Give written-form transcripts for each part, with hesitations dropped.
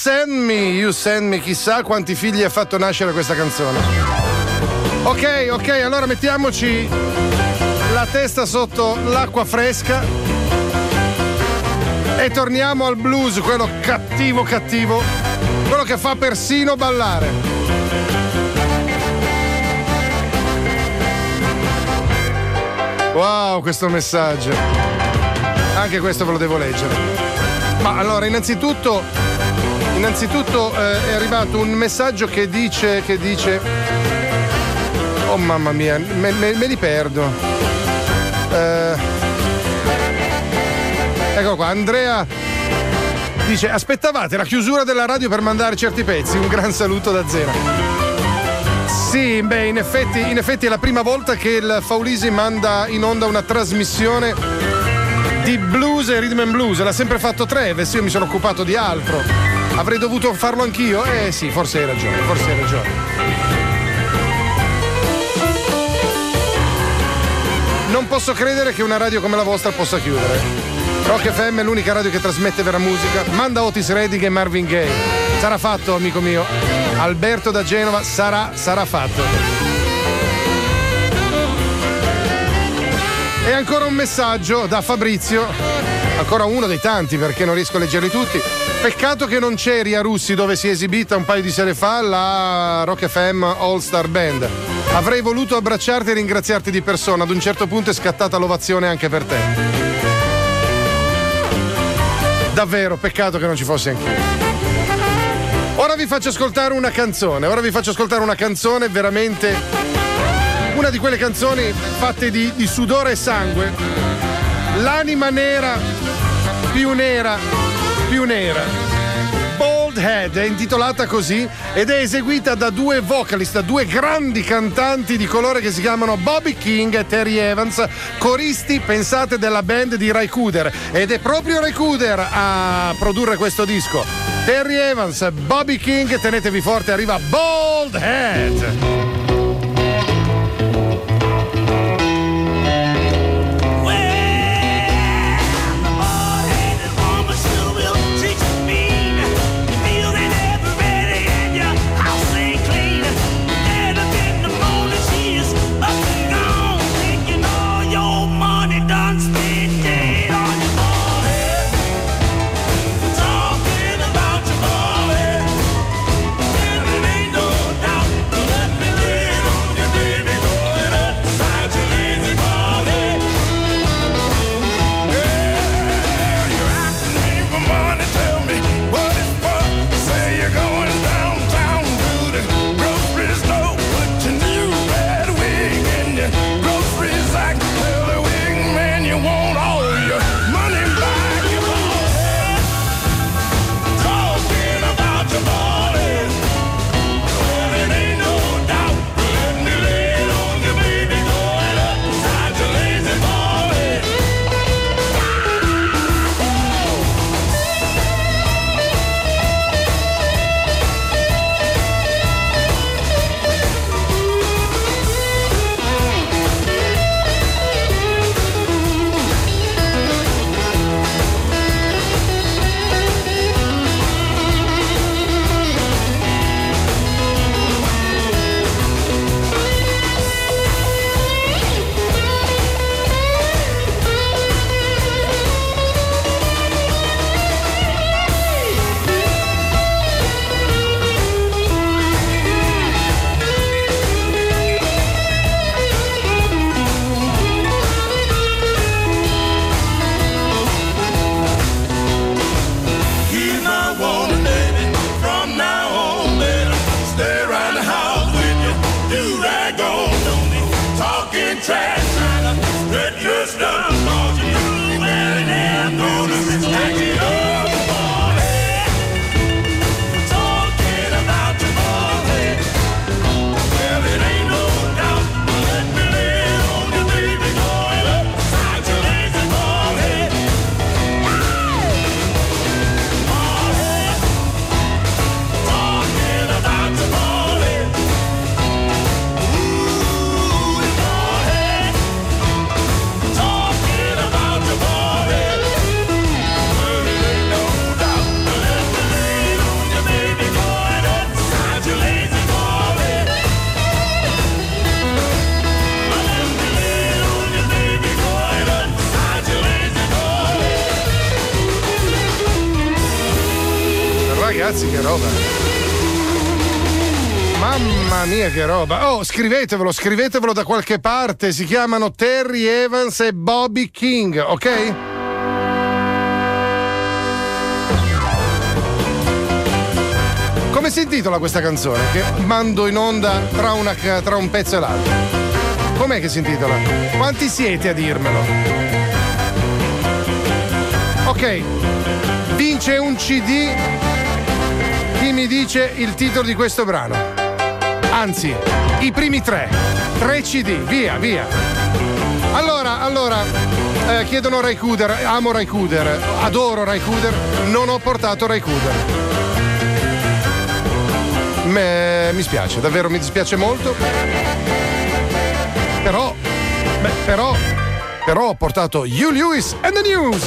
Send Me, chissà quanti figli ha fatto nascere questa canzone. Ok, allora mettiamoci la testa sotto l'acqua fresca e torniamo al blues, quello cattivo, quello che fa persino ballare. Wow, questo messaggio. Anche questo ve lo devo leggere. Ma allora, innanzitutto è arrivato un messaggio che dice oh mamma mia, me li perdo. Ecco qua, Andrea dice: aspettavate la chiusura della radio per mandare certi pezzi? Un gran saluto da Zena. Sì, beh, in effetti è la prima volta che il Faulisi manda in onda una trasmissione di blues e rhythm and blues. L'ha sempre fatto Treves, io mi sono occupato di altro. Avrei dovuto farlo anch'io? Sì, forse hai ragione. Non posso credere che una radio come la vostra possa chiudere. Rock FM è l'unica radio che trasmette vera musica. Manda Otis Redding e Marvin Gaye. Sarà fatto, amico mio. Alberto da Genova, sarà fatto. E ancora un messaggio da Fabrizio. Ancora uno dei tanti, perché non riesco a leggerli tutti. Peccato che non c'eri a Russi, dove si è esibita un paio di sere fa la Rock FM All Star Band. Avrei voluto abbracciarti e ringraziarti di persona. Ad un certo punto è scattata l'ovazione anche per te. Davvero, peccato che non ci fossi anch'io. Ora vi faccio ascoltare una canzone. Veramente una di quelle canzoni fatte di sudore e sangue. L'anima nera, più nera. Bald Head è intitolata così ed è eseguita da due vocalist, da due grandi cantanti di colore che si chiamano Bobby King e Terry Evans, coristi, pensate, della band di Ray Cooder, ed è proprio Ray Cooder a produrre questo disco. Terry Evans, Bobby King, tenetevi forte, arriva Bald Head. ragazzi, che roba. Mamma mia, che roba. Oh, scrivetevelo da qualche parte. Si chiamano Terry Evans e Bobby King, ok? Come si intitola questa canzone? Che mando in onda tra un pezzo e l'altro. Com'è che si intitola? Quanti siete a dirmelo? Ok, vince un CD. Chi mi dice il titolo di questo brano? Anzi, i primi tre CD, via. Allora, chiedono Raikkonen, amo Raikkonen, adoro Raikkonen, non ho portato Raikkonen. Mi spiace, davvero mi dispiace molto. Però ho portato Hugh Lewis and the News.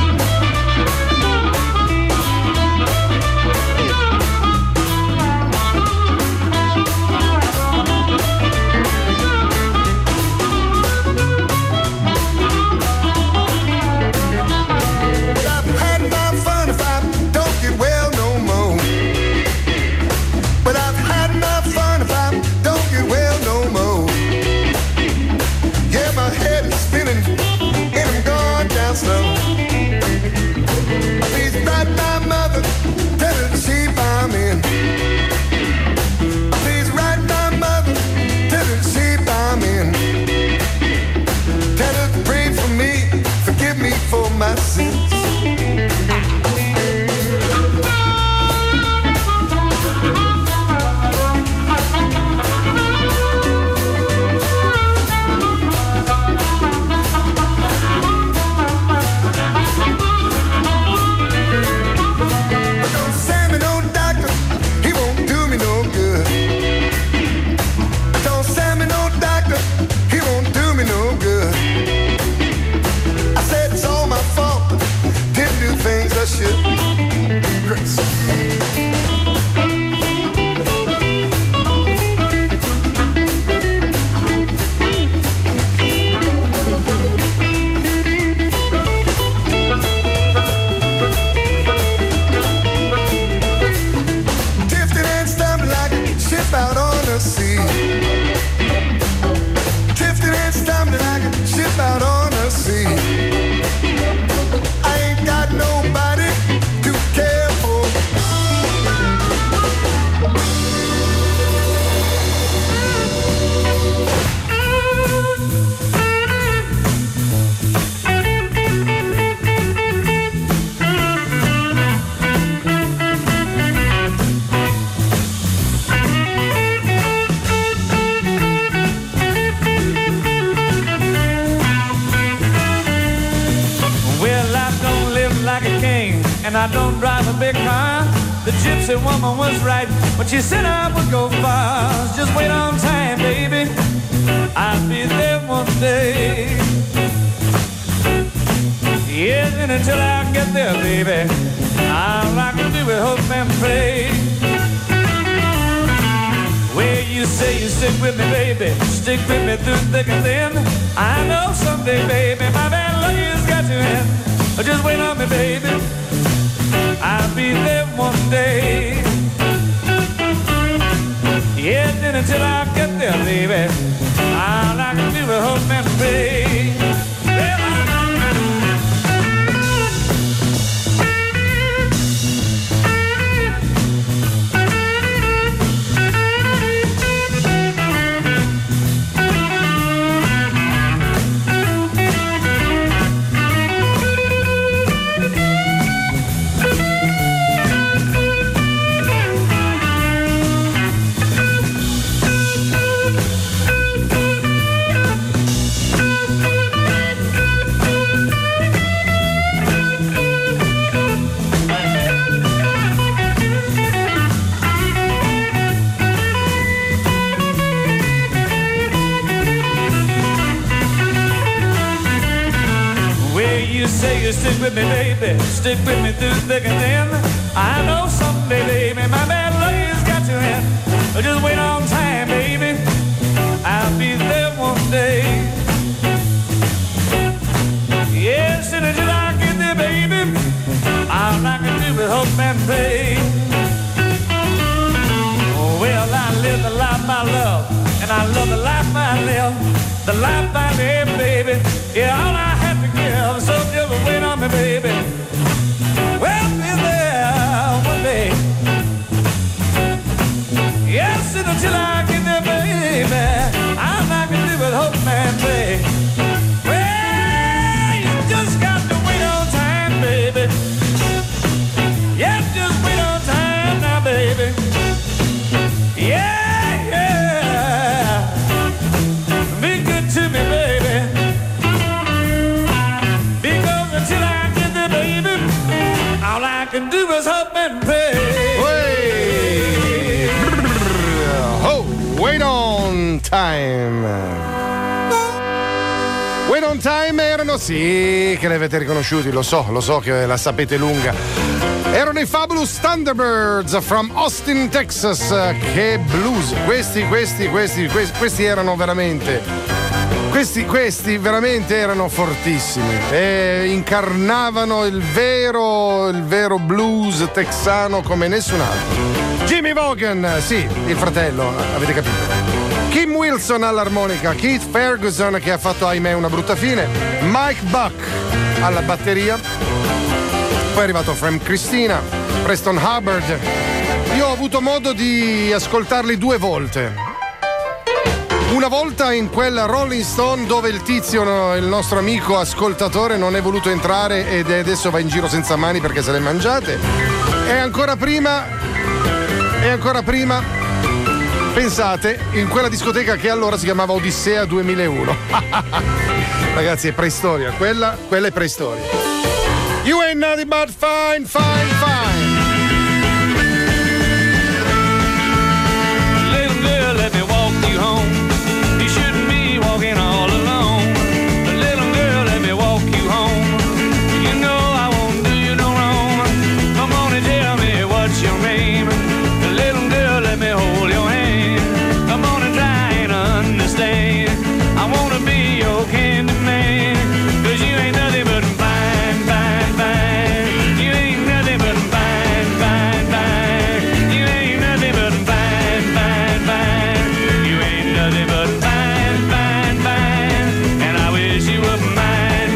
I don't drive a big car. The gypsy woman was right when she said I would go far. Just wait on time, baby, I'll be there one day. Yes, and until I get there, baby, all I can do is hope and pray. Well, you say you stick with me, baby, stick with me through thick and thin. I know someday, baby, my bad luck has got you in. Just wait on me, baby, I'll be there one day. Yeah, then until I get there, baby, all I can do is hope and pray. Stick with me, baby, stick with me through thick and thin. I know someday, baby, my bad luck has got you in. Just wait on time, baby, I'll be there one day. Yes, and until I get there, baby, all I can do is hope and pray. the life I live, baby. Yeah, all I have to give, so just wait on me, baby. Well, be there one day. Yes, and until I get there, baby, I'm not gonna live with hope, man, baby. Well, you just got to wait on time, baby. Yeah, just wait on time now, baby. Yeah, yeah. Be good to me, baby. Because until I get there, baby, all I can do is hope and pray. Oh, wait on time. Wait on time erano, sì, che li avete riconosciuti, lo so che la sapete lunga. Erano i Fabulous Thunderbirds from Austin, Texas. Che blues! Questi erano veramente. Questi veramente erano fortissimi e incarnavano il vero blues texano come nessun altro. Jimmy Vaughan, sì, il fratello, avete capito. Kim Wilson all'armonica, Keith Ferguson che ha fatto ahimè una brutta fine, Mike Buck alla batteria, poi è arrivato Frank Christina, Preston Hubbard. Io ho avuto modo di ascoltarli 2 volte. Una volta in quel Rolling Stone dove il tizio, il nostro amico ascoltatore, non è voluto entrare ed adesso va in giro senza mani perché se le mangiate. E ancora prima, pensate, in quella discoteca che allora si chiamava Odissea 2001. Ragazzi, è preistoria, quella è preistoria. You ain't nothing but fine. Little girl, let me walk you home. You shouldn't be walking all alone. Little girl, let me walk you home. You know I won't do you no wrong. Come on and tell me what's your name. Little girl, let me hold your hand. Come on and try and understand. I wanna be your candy man. 'Cause you ain't nothing but fine. You ain't nothing but fine. You ain't nothing but fine. You ain't nothing but fine. And I wish you were mine.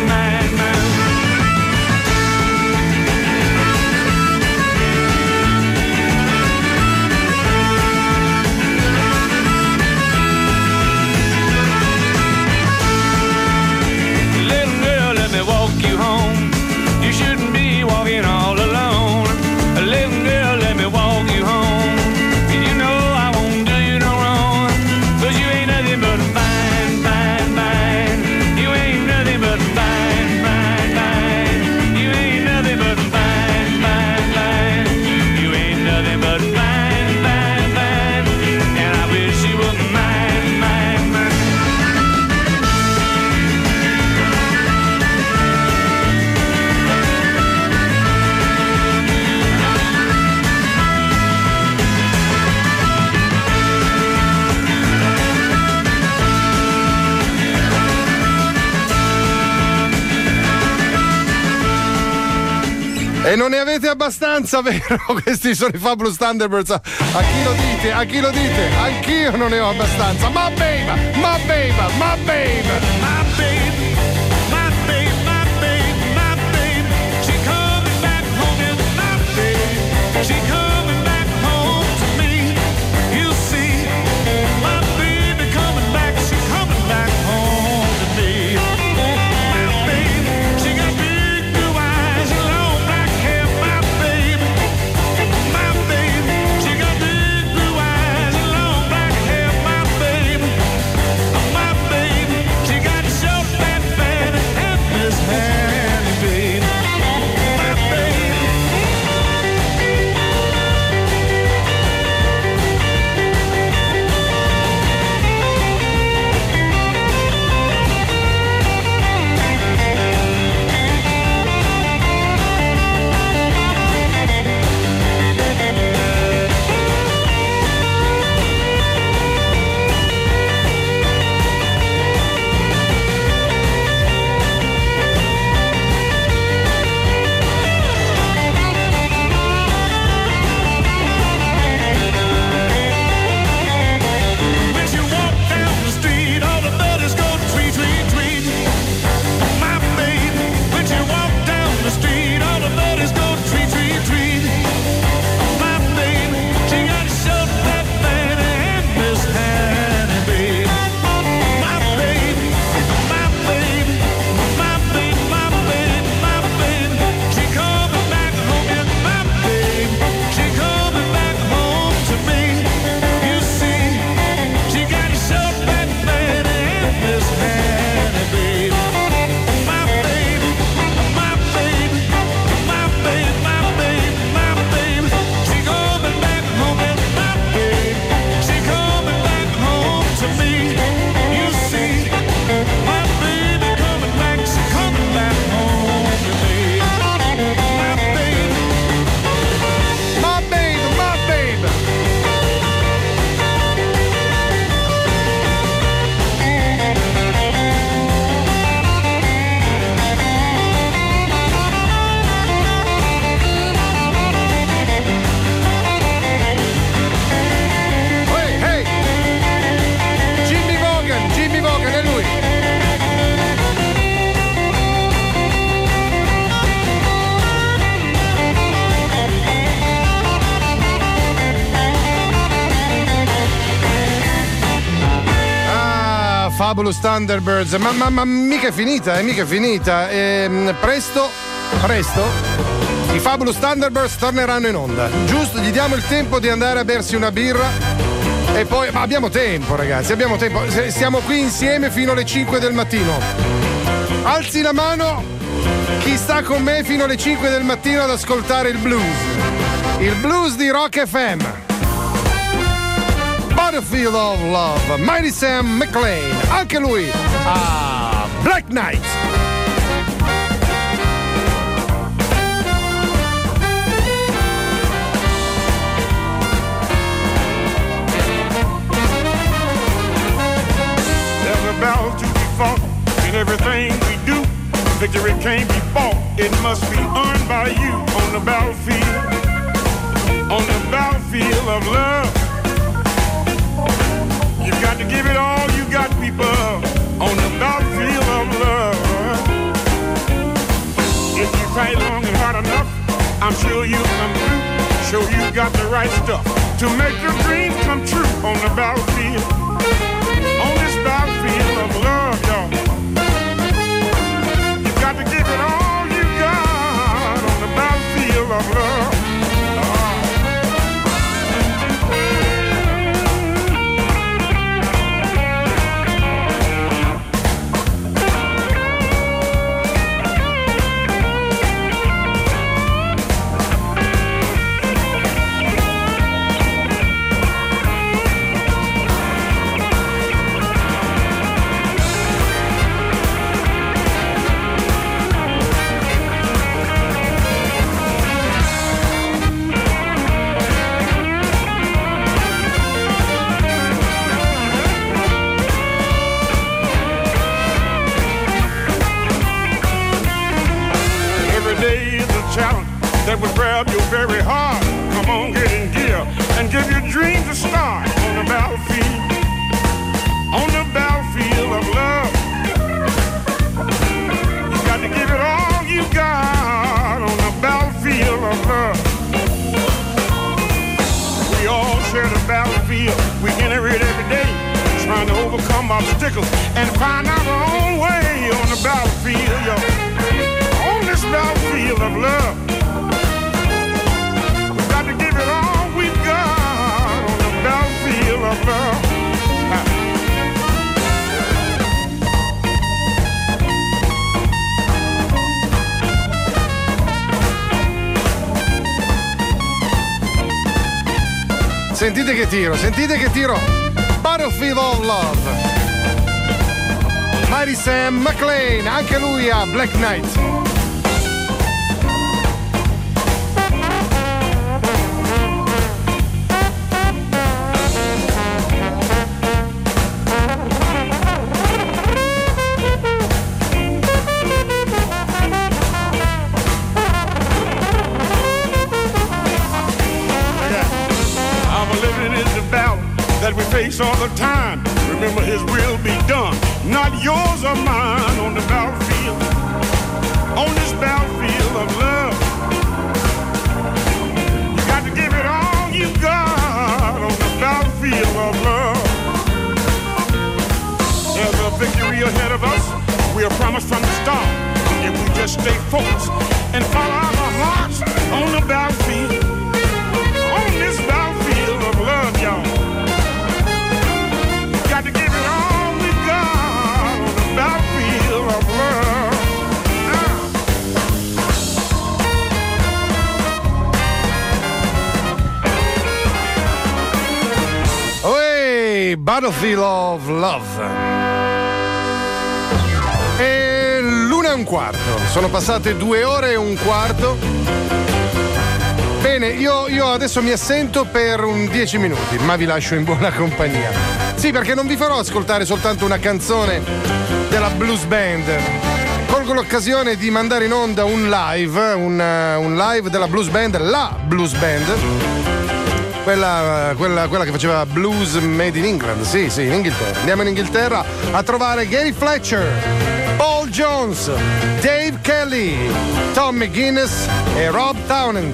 Little girl, let me walk you home. You shouldn't be walking all alone. Little girl, let me walk you home. You know I won't do you no wrong. 'Cause you ain't nothing but fine. You ain't nothing but fine. You ain't nothing but fine. You ain't nothing but fine. And I wish you were mine. E non ne avete abbastanza, vero? Questi sono i Fabulous Thunderbirds. A chi lo dite? Anch'io non ne ho abbastanza. My baby. She coming back home, is my baby. She coming back home to me. You see, my baby coming back. She's coming back home to me. My baby, she got big blue eyes and long black hair. My baby, she got big blue eyes and long black hair. My baby, she got short fat Fabulous Thunderbirds, ma mica è finita, mica è finita. Presto, i Fabulous Thunderbirds torneranno in onda. Giusto, gli diamo il tempo di andare a bersi una birra e poi. Ma abbiamo tempo, ragazzi, abbiamo tempo. Stiamo qui insieme fino alle 5 del mattino. Alzi la mano chi sta con me fino alle 5 del mattino ad ascoltare il blues. Il blues di Rock FM. Battlefield of Love, Mighty Sam McLean, anche lui a Black Knight. There's a battle to be fought in everything we do. Victory can't be bought, it must be earned by you on the battlefield of love. You got to give it all you got, people, on the battlefield of love. If you fight long and hard enough, I'm sure you'll come through. Show you got the right stuff to make your dreams come true on the battlefield. On this battlefield of love, y'all. You got to give it all you got on the battlefield of love. That would grab you very hard. Come on, get in gear and give your dreams a start on the battlefield of love. You got to give it all you got on the battlefield of love. We all share the battlefield. We enter it every day, trying to overcome obstacles and find our own way on the battlefield, yo. On this battlefield of love. To give it all we got on the battlefield of love. Sentite che tiro. Battlefield of Love. Mighty Sam McLean, anche lui a Black Knight. That we face all the time. Remember, his will be done, not yours or mine on the battlefield. On this battlefield of love. You got to give it all you got on the battlefield of love. There's a victory ahead of us. We are promised from the start. If we just stay focused and follow our hearts on the battlefield. On this battlefield of love, y'all. Got to give it all we got on the battlefield of love. Oi, Battlefield of Love. E l'1:15. Sono passate 2 ore e un quarto. Bene, io adesso mi assento per un 10 minuti, ma vi lascio in buona compagnia. Sì, perché non vi farò ascoltare soltanto una canzone della Blues Band. Colgo l'occasione di mandare in onda un live della Blues Band, la Blues Band. Quella che faceva blues made in England, sì, in Inghilterra. Andiamo in Inghilterra a trovare Gary Fletcher, Paul Jones, Dave Kelly, Tom McGuinness e Rob Townsend,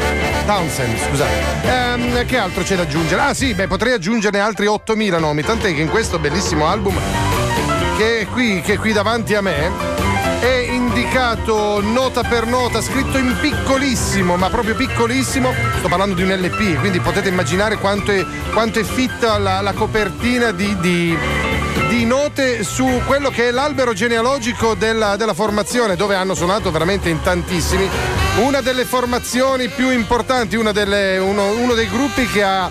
scusate. Che altro c'è da aggiungere? Ah sì, potrei aggiungerne altri 8.000 nomi, tant'è che in questo bellissimo album che è qui davanti a me, è indicato nota per nota, scritto in piccolissimo, ma proprio piccolissimo. Sto parlando di un LP, quindi potete immaginare quanto è fitta la copertina di note su quello che è l'albero genealogico della formazione, dove hanno suonato veramente in tantissimi. Una delle formazioni più importanti, uno dei gruppi che ha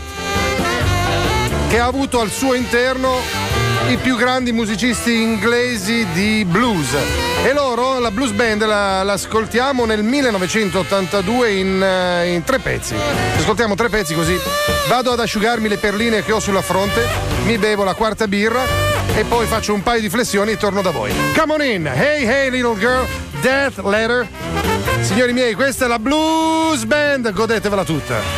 avuto al suo interno i più grandi musicisti inglesi di blues. E loro, la blues band, l'ascoltiamo nel 1982 in 3 pezzi. Ascoltiamo 3 pezzi, così vado ad asciugarmi le perline che ho sulla fronte, mi bevo la 4ª birra e poi faccio un paio di flessioni e torno da voi. Come on in, hey hey little girl, Death Letter. Signori miei, questa è la blues band, godetevela tutta.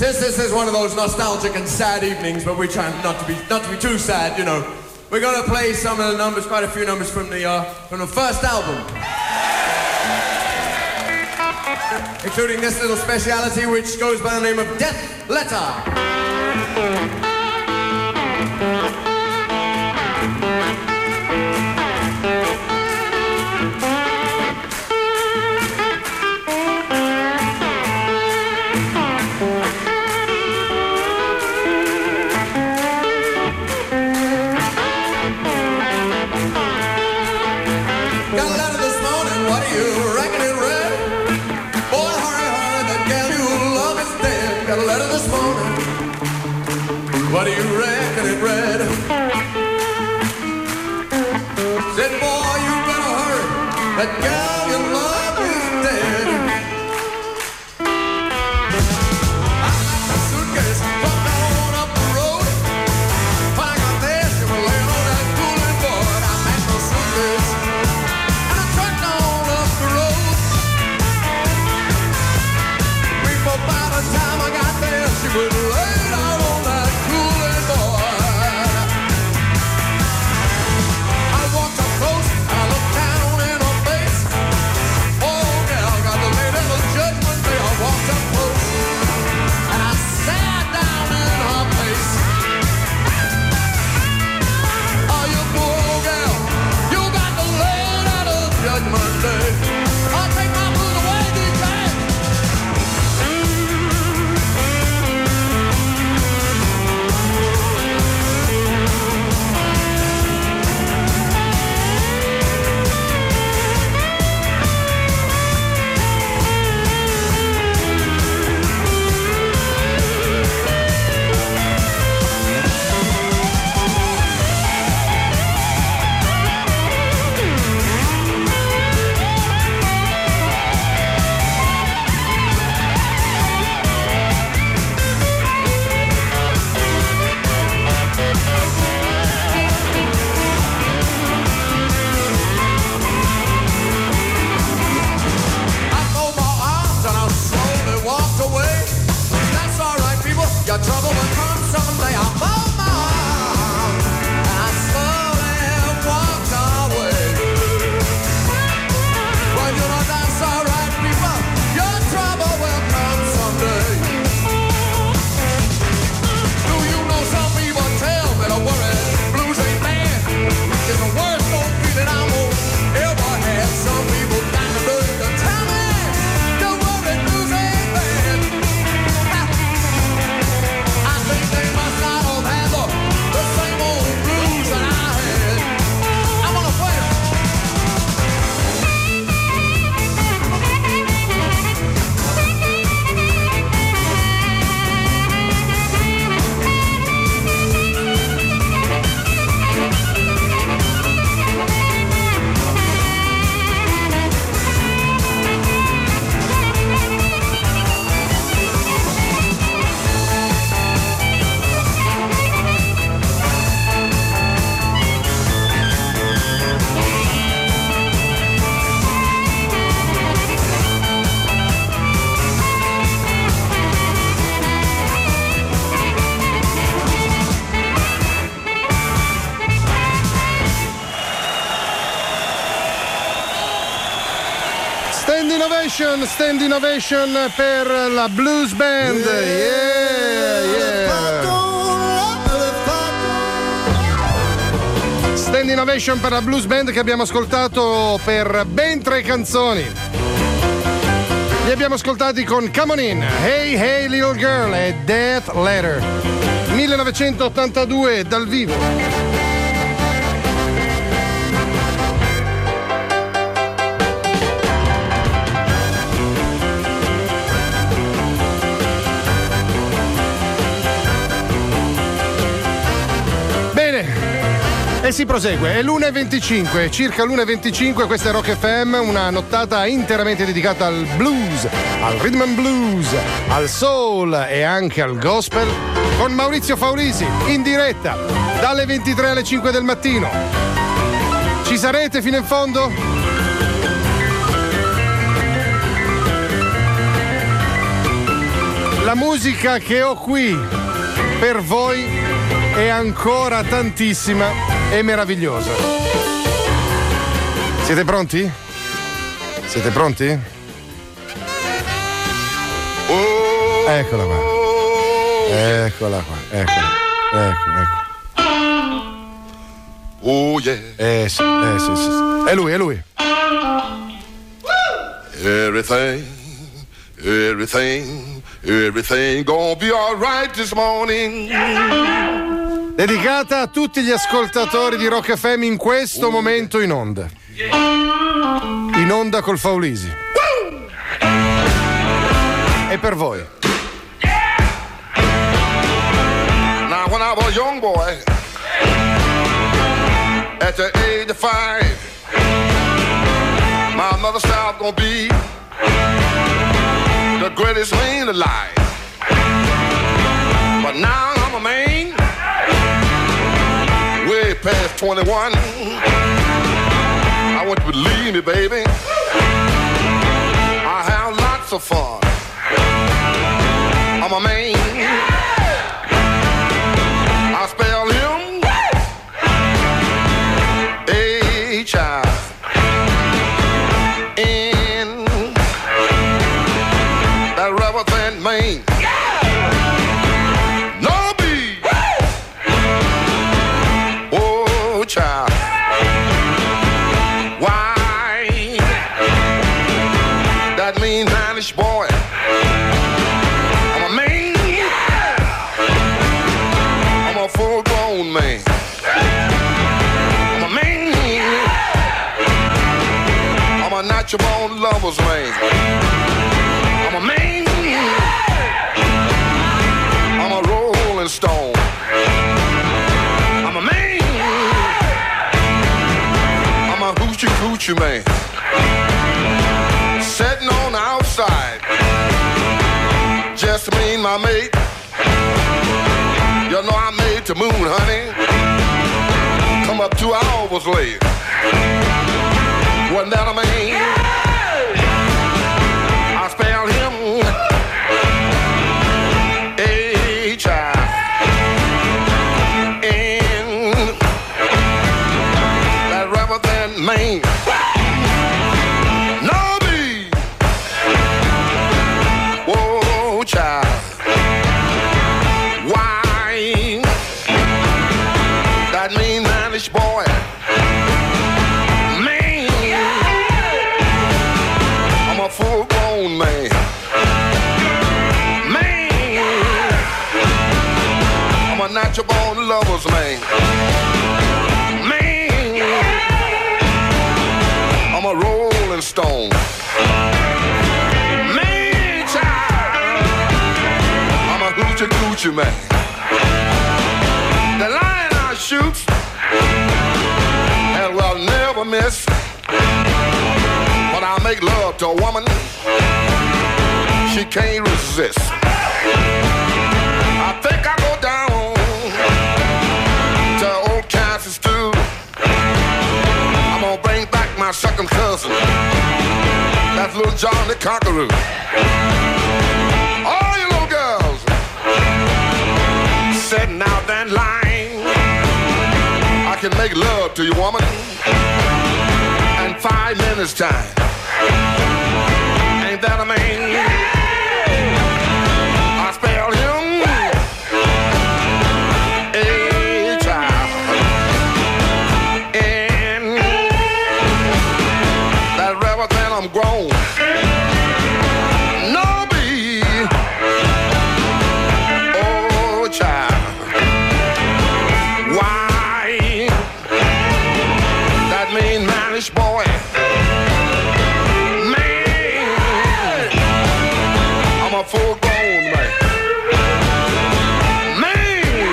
Since this is one of those nostalgic and sad evenings, but we try not to be too sad, you know, we're gonna play some of the numbers, quite a few numbers from the first album, including this little speciality which goes by the name of Death Letter. What do you reckon it read? Said, boy, you better hurry. That girl you love is dead. I packed my suitcase, walked on up the road. When I got there, she was laying on that cooling board. I packed my suitcase and I trucked on up the road. Before by the time I got there, she was laid out on that cooling board. I walked up close and I looked down in her face. Oh, girl, got the lady of judgment day. I walked up close and I sat down in her face. Oh, you poor girl, you got the lady of judgment day. I'll take my blues away, DJ. Your trouble will come someday. I fold my arms and I slowly walked away. Well, you know that's alright, people. Your trouble will come someday. Do you know some people tell me to worry? Blues ain't bad. It's the worst old feeling I won't ever have. Some people got the nerve to tell me to worry, blues ain't bad. They must not have had the same old blues that I had. I'm gonna play it. Stand innovation per la Blues Band. Stand innovation per la Blues Band che abbiamo ascoltato per ben 3 canzoni. Li abbiamo ascoltati con Come On In, Hey Hey Little Girl e Death Letter. 1982 dal vivo. E si prosegue, è l'1:25, circa l'1:25, questa è Rock FM, una nottata interamente dedicata al blues, al rhythm and blues, al soul e anche al gospel, con Maurizio Faulisi, in diretta, dalle 23 alle 5 del mattino. Ci sarete fino in fondo? La musica che ho qui per voi è ancora tantissima e meravigliosa. Siete pronti? Siete pronti? Eccola qua. Eccola qua. Ecco. Oh yeah. Sì. È lui. Everything gonna be alright this morning. Dedicata a tutti gli ascoltatori di Rock FM in questo momento in onda. In onda col Faulisi. E per voi. Now when I was a young boy, at the age of 5, my mother said I was gonna be the greatest man alive. But now I'm a man, way past 21. I want you to believe me, baby, I have lots of fun. I'm a man, I spell him H-I-N, that rubber band man. No B, oh child, why? That mean Spanish boy. I'm a man, I'm a full-grown man. I'm a man, I'm a natural-born lover's man. I'm a man, I'm a rolling stone. I'm a man, I'm a hoochie-coochie man. Sitting on the outside, just me and my mate. You know I made the moon, honey. Come up 2 hours late. Wasn't that a man? I spelled him H-I-N, that rubber band man. No B, whoa child, why? That mean Manish boy. Man, I'm a full-grown man. Man, I'm a natural-born lover's man. Man, I'm a rolling stone. Man, child, I'm a hoochie-coochie man. The lion I shoot and will never miss. When I make love to a woman, she can't resist. I think I go down to old Kansas too. I'm gonna bring back my second cousin, that's little John the Conqueror. All you little girls sitting out that line, I can make love to you, woman, in 5 minutes time. Ain't that a man? I spelled him H-I-N, that rubber band I'm grown. No B, oh child, why? That mean Manish boy. Full-grown man. Man,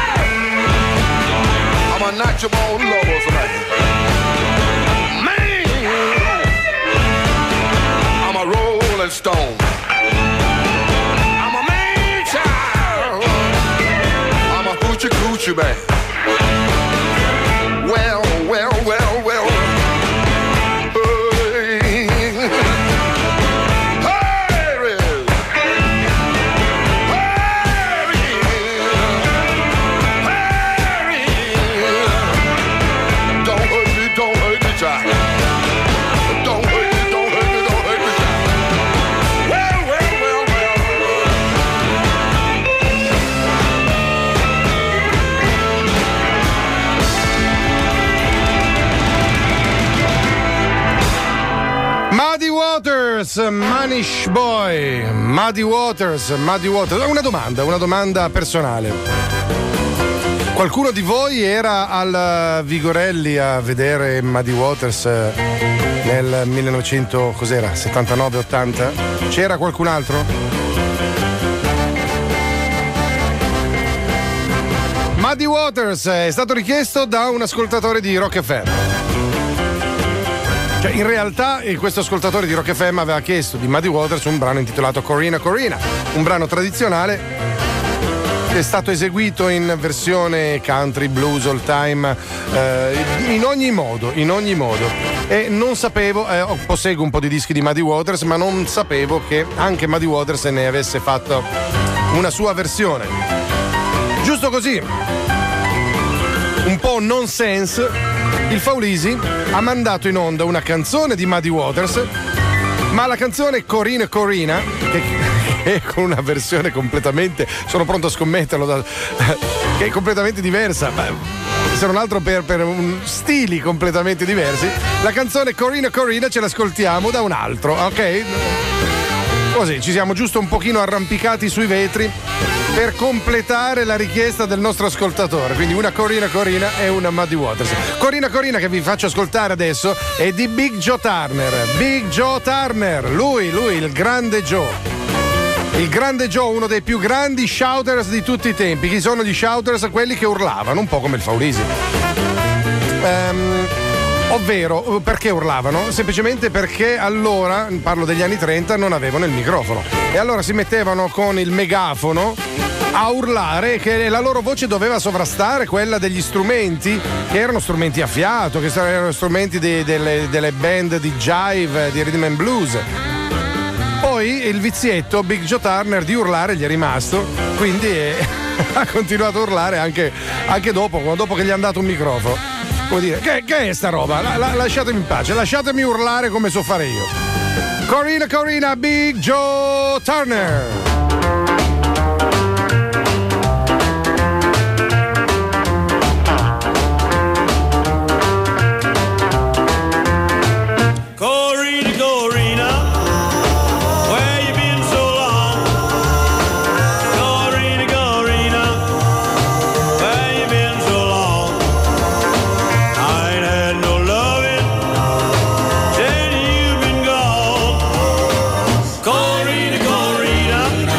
I'm a natural lover's man. Man, I'm a rolling stone. I'm a man child. I'm a hoochie-coochie man. Well. Waters, Manish Boy, Muddy Waters. Una domanda personale. Qualcuno di voi era al Vigorelli a vedere Muddy Waters nel 79-80? C'era qualcun altro? Muddy Waters è stato richiesto da un ascoltatore di Rock FM. Cioè, in realtà questo ascoltatore di Rock FM aveva chiesto di Muddy Waters un brano intitolato Corina Corina, un brano tradizionale che è stato eseguito in versione country, blues, old time, in ogni modo. E non sapevo, posseggo un po' di dischi di Muddy Waters, ma non sapevo che anche Muddy Waters ne avesse fatto una sua versione. Giusto così, un po' nonsense, il Faulisi ha mandato in onda una canzone di Muddy Waters, ma la canzone Corina Corina, che è con una versione completamente, sono pronto a scommetterlo, che è completamente diversa, se non altro per stili completamente diversi, la canzone Corina Corina ce l'ascoltiamo da un altro, ok? Così ci siamo giusto un pochino arrampicati sui vetri per completare la richiesta del nostro ascoltatore. Quindi una Corina Corina e una Muddy Waters. Corina Corina che vi faccio ascoltare adesso è di Big Joe Turner. Big Joe Turner, lui, il grande Joe. Il grande Joe, uno dei più grandi shouters di tutti i tempi. Chi sono gli shouters? Quelli che urlavano, un po' come il Faulisi. Ovvero, perché urlavano? Semplicemente perché allora, parlo degli anni 30, non avevano il microfono. E allora si mettevano con il megafono a urlare che la loro voce doveva sovrastare quella degli strumenti, che erano strumenti a fiato, che erano strumenti delle band di jive, di rhythm and blues. Poi il vizietto Big Joe Turner di urlare gli è rimasto, quindi ha continuato a urlare anche dopo che gli hanno dato un microfono. Vuol dire, che è sta roba? Lasciatemi in pace, lasciatemi urlare come so fare io. Corina Corina, Big Joe Turner. Corina, Corina,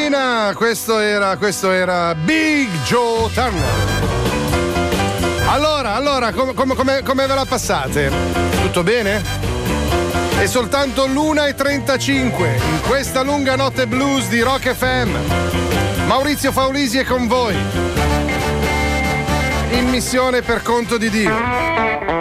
mattina. Questo era Big Joe Turner. Allora, come ve la passate? Tutto bene? È soltanto l'1:35 in questa lunga notte blues di Rock FM. Maurizio Faulisi è con voi. In missione per conto di Dio.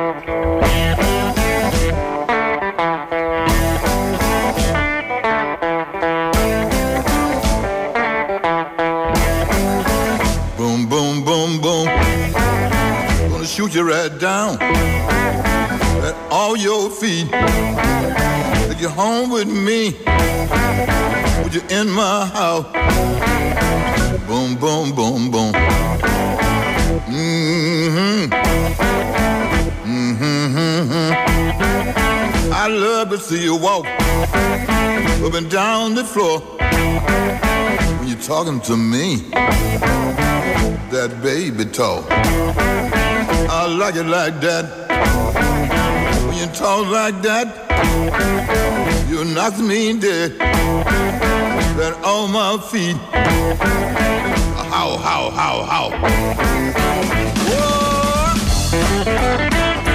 Shoot you right down at all your feet. Take you home with me. Put you in my house. Boom, boom, boom, boom. Mm-hmm. Mm-hmm, mm-hmm. I love to see you walk up and down the floor when you're talking to me. That baby talk. I like it like that. When you talk like that, you knock me dead. Right on my feet. How? Whoa!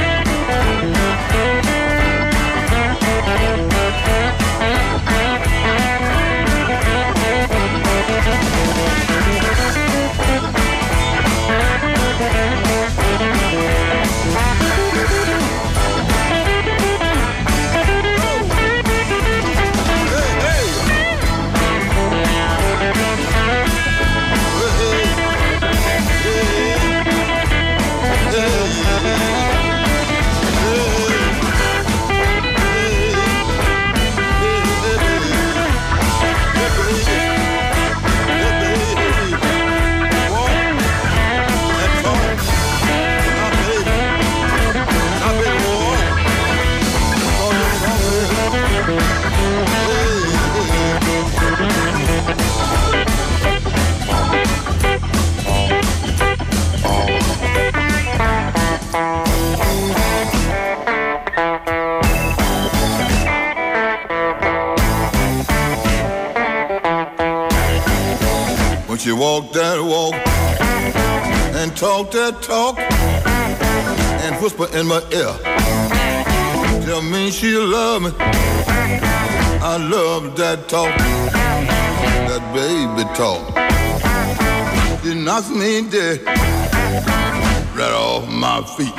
She walk that walk and talk that talk and whisper in my ear. Tell me she love me. I love that talk, that baby talk. She knocks me dead right off my feet.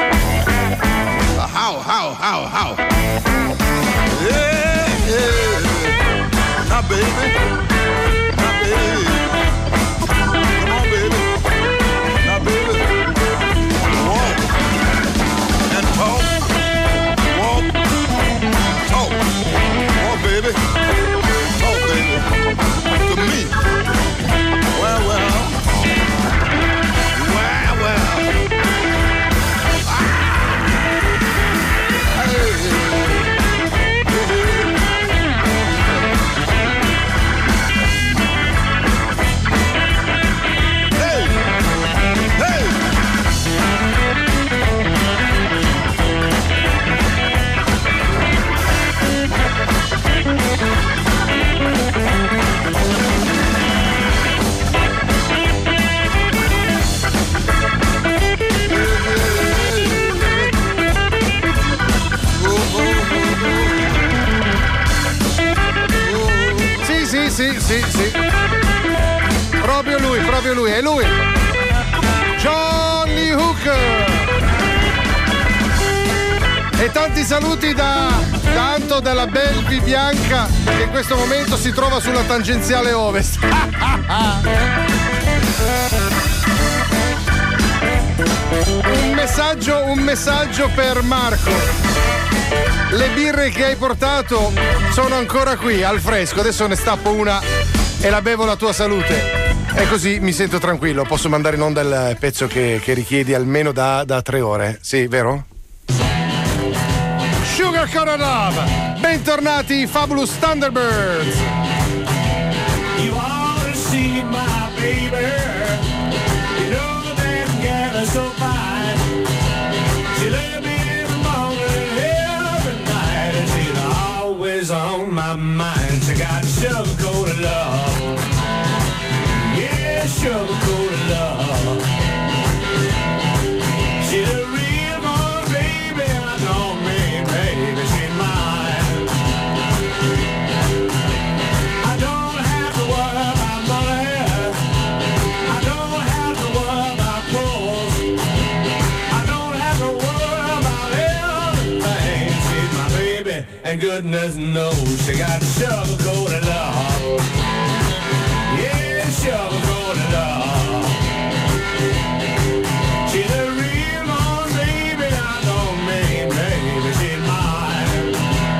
How? Yeah. Now, baby. Baby, talk, baby, to me. Well. Sì. Proprio lui, è lui. Johnny Hooker. E tanti saluti tanto dalla Belvi Bianca che in questo momento si trova sulla tangenziale ovest. Un messaggio per Marco. Le birre che hai portato sono ancora qui al fresco, adesso ne stappo una e la bevo alla tua salute. E così mi sento tranquillo, posso mandare in onda il pezzo che richiedi almeno da 3 ore. Sì, vero? Sugar Cane Love, bentornati Fabulous Thunderbirds. You ought to see my baby. You know that gal is so fine. She let me in the morning every night, and she's always on my mind. She got sugar coated love. goodness knows she got sugar-coated love. Yeah, sugar-coated love. She's a real one, baby, I don't mean, baby, she's mine.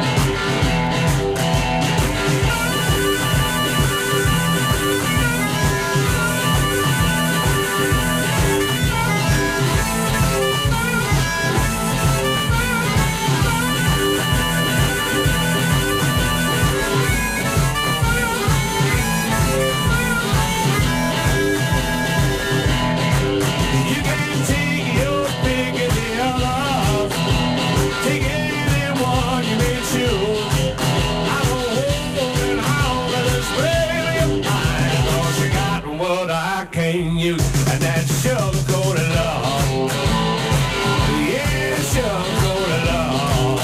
And that sugar-coated love. Yeah, sugar-coated love.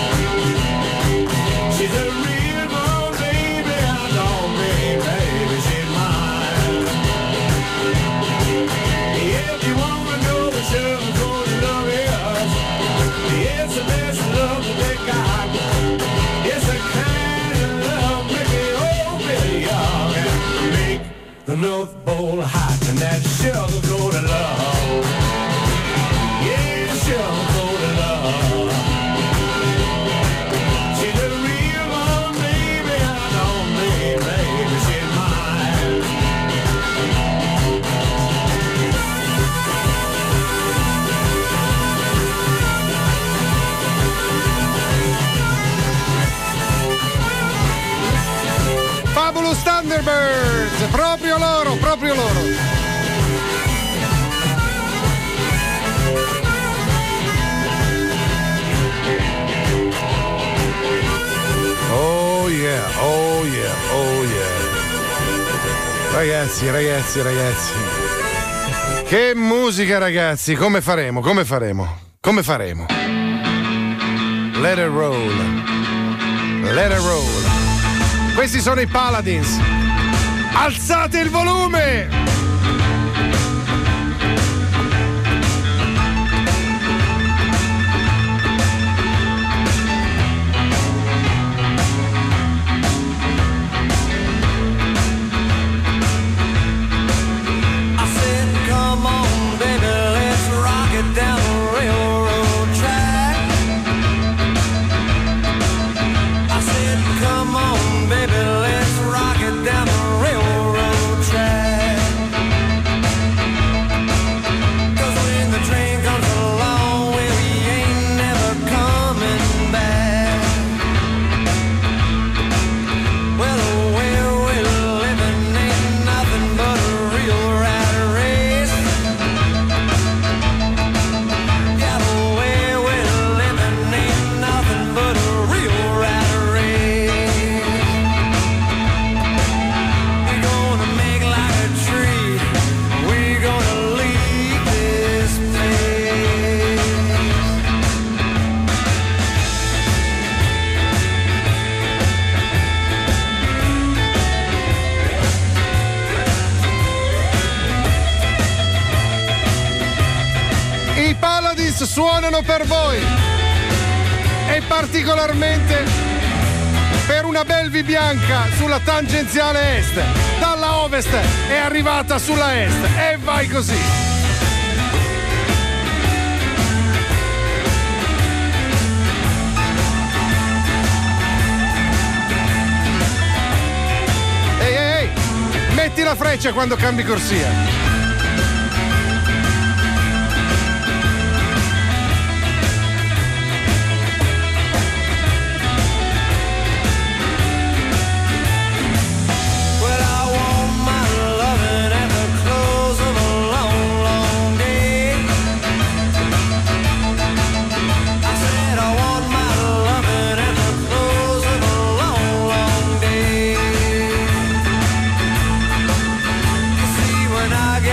She's a real one, baby, I don't mean, baby, she's mine. If you wanna know what sugar-coated love is, it's the best love that they got. It's the kind of love make it old, baby, young and make the North Pole hot. And that sugar-coated love. Yeah, sugar-coated love. She's a real one, baby, I don't mean, baby, she's mine. Fabulous Thunderbirds, proprio loro, proprio loro. Oh yeah, oh yeah, oh yeah. Ragazzi, ragazzi, ragazzi. Che musica, ragazzi, come faremo? Come faremo? Come faremo? Let it roll. Let it roll. Questi sono i Paladins. Alzate il volume! Suonano per voi e particolarmente per una Belvi bianca sulla tangenziale est, dalla ovest è arrivata sulla est e vai così. Ehi, ehi, metti la freccia quando cambi corsia. I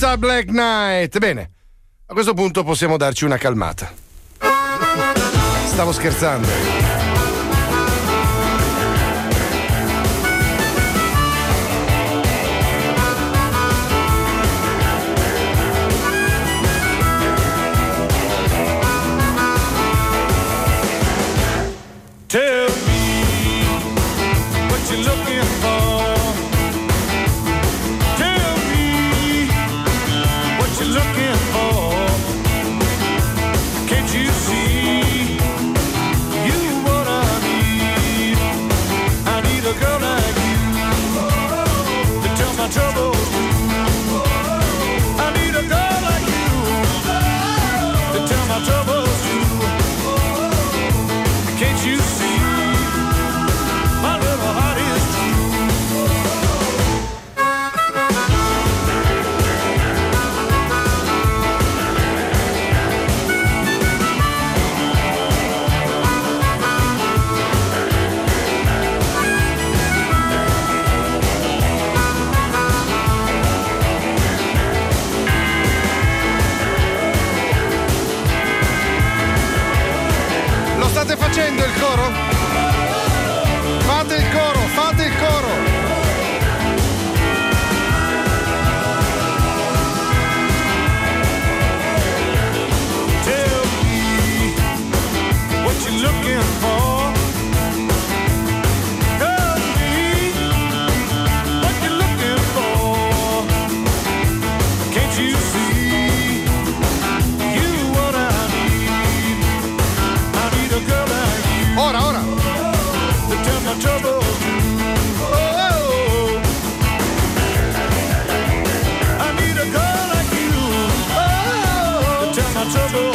Rosa Black Knight. Bene, a questo punto possiamo darci una calmata. Stavo scherzando. Tell me what you're looking for. Tell me what you're looking for. Can't you see you what I need? I need a girl like you to tell my troubles. I need a girl like you to tell my troubles. Can't you see my little heart is Lo state facendo il coro? Fate il coro, fate il coro! Tell me what you're looking for. Tell me what you're looking for. Can't you see you what I need? I need a girl like you. Ora! To tell my troubles. Oh, I need a girl like you. Oh, to tell my troubles.